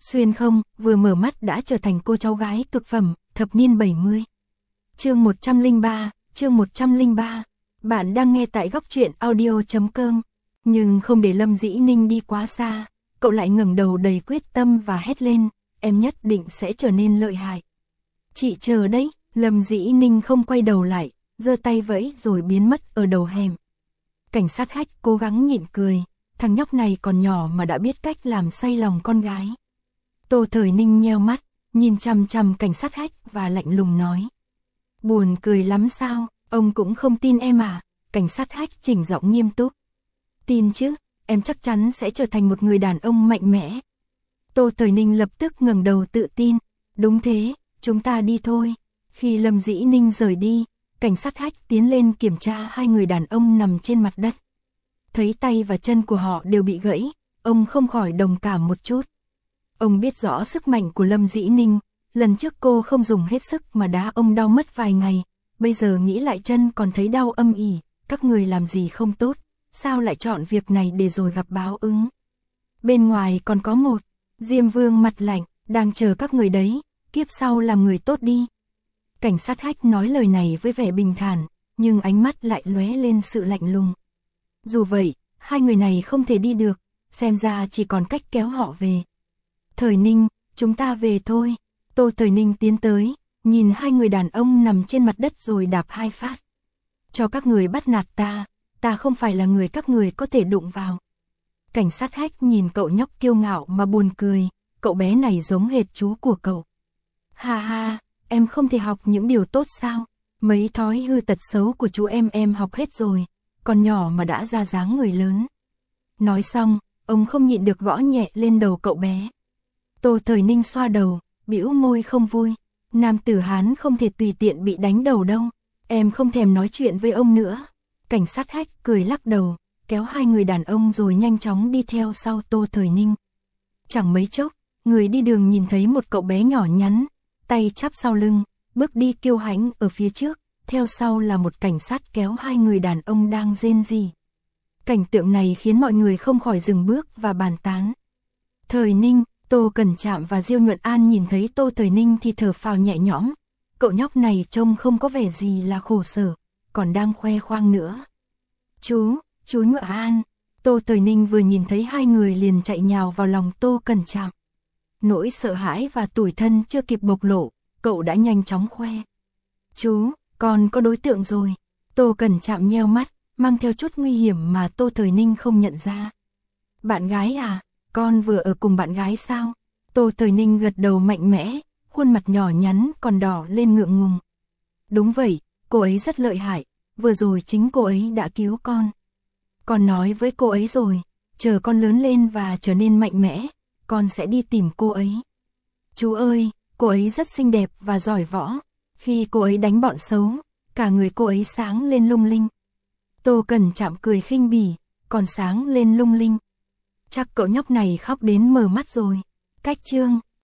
Xuyên không, vừa mở mắt đã trở thành cô cháu gái cực phẩm, thập niên 70. Chương 103, bạn đang nghe tại góc truyện audio.com. Nhưng không để Lâm Dĩ Ninh đi quá xa, cậu lại ngẩng đầu đầy quyết tâm và hét lên, em nhất định sẽ trở nên lợi hại. Chị chờ đấy, Lâm Dĩ Ninh không quay đầu lại, giơ tay vẫy rồi biến mất ở đầu hẻm. Cảnh sát Hách cố gắng nhịn cười, thằng nhóc này còn nhỏ mà đã biết cách làm say lòng con gái. Tô Thời Ninh nheo mắt, nhìn chằm chằm cảnh sát Hách và lạnh lùng nói. Buồn cười lắm sao, ông cũng không tin em à? Cảnh sát Hách chỉnh giọng nghiêm túc. Tin chứ, em chắc chắn sẽ trở thành một người đàn ông mạnh mẽ. Tô Thời Ninh lập tức ngẩng đầu tự tin. Đúng thế, chúng ta đi thôi. Khi Lâm Dĩ Ninh rời đi, cảnh sát Hách tiến lên kiểm tra hai người đàn ông nằm trên mặt đất. Thấy tay và chân của họ đều bị gãy, ông không khỏi đồng cảm một chút. Ông biết rõ sức mạnh của Lâm Dĩ Ninh, lần trước cô không dùng hết sức mà đá ông đau mất vài ngày, bây giờ nghĩ lại chân còn thấy đau âm ỉ, các người làm gì không tốt, sao lại chọn việc này để rồi gặp báo ứng. Bên ngoài còn có một, Diêm Vương mặt lạnh, đang chờ các người đấy, kiếp sau làm người tốt đi. Cảnh sát Hách nói lời này với vẻ bình thản, nhưng ánh mắt lại lóe lên sự lạnh lùng. Dù vậy, hai người này không thể đi được, xem ra chỉ còn cách kéo họ về. Thời Ninh, chúng ta về thôi. Tô Thời Ninh tiến tới, nhìn hai người đàn ông nằm trên mặt đất rồi đạp hai phát. Cho các người bắt nạt ta không phải là người các người có thể đụng vào. Cảnh sát Hách nhìn cậu nhóc kiêu ngạo mà buồn cười, cậu bé này giống hệt chú của cậu. Ha ha, em không thể học những điều tốt sao? Mấy thói hư tật xấu của chú em học hết rồi, còn nhỏ mà đã ra dáng người lớn. Nói xong, ông không nhịn được gõ nhẹ lên đầu cậu bé. Tô Thời Ninh xoa đầu, bĩu môi không vui. Nam tử Hán không thể tùy tiện bị đánh đầu đâu. Em không thèm nói chuyện với ông nữa. Cảnh sát Hách cười lắc đầu, kéo hai người đàn ông rồi nhanh chóng đi theo sau Tô Thời Ninh. Chẳng mấy chốc, người đi đường nhìn thấy một cậu bé nhỏ nhắn, tay chắp sau lưng, bước đi kiêu hãnh ở phía trước, theo sau là một cảnh sát kéo hai người đàn ông đang rên rỉ. Cảnh tượng này khiến mọi người không khỏi dừng bước và bàn tán. Thời Ninh, Tô Cẩn Trạm và Diêu Nhuận An nhìn thấy Tô Thời Ninh thì thở phào nhẹ nhõm. Cậu nhóc này trông không có vẻ gì là khổ sở, còn đang khoe khoang nữa. Chú Nhuận An. Tô Thời Ninh vừa nhìn thấy hai người liền chạy nhào vào lòng Tô Cẩn Trạm. Nỗi sợ hãi và tủi thân chưa kịp bộc lộ, cậu đã nhanh chóng khoe. Chú, con có đối tượng rồi. Tô Cẩn Trạm nheo mắt, mang theo chút nguy hiểm mà Tô Thời Ninh không nhận ra. Bạn gái à? Con vừa ở cùng bạn gái sao? Tô Thời Ninh gật đầu mạnh mẽ, khuôn mặt nhỏ nhắn còn đỏ lên ngượng ngùng. Đúng vậy, cô ấy rất lợi hại, vừa rồi chính cô ấy đã cứu con. Con nói với cô ấy rồi, chờ con lớn lên và trở nên mạnh mẽ, con sẽ đi tìm cô ấy. Chú ơi, cô ấy rất xinh đẹp và giỏi võ, khi cô ấy đánh bọn xấu, cả người cô ấy sáng lên lung linh. Tô Cẩn Trạm cười khinh bỉ, còn sáng lên lung linh. Chắc cậu nhóc này khóc đến mờ mắt rồi. Cách chương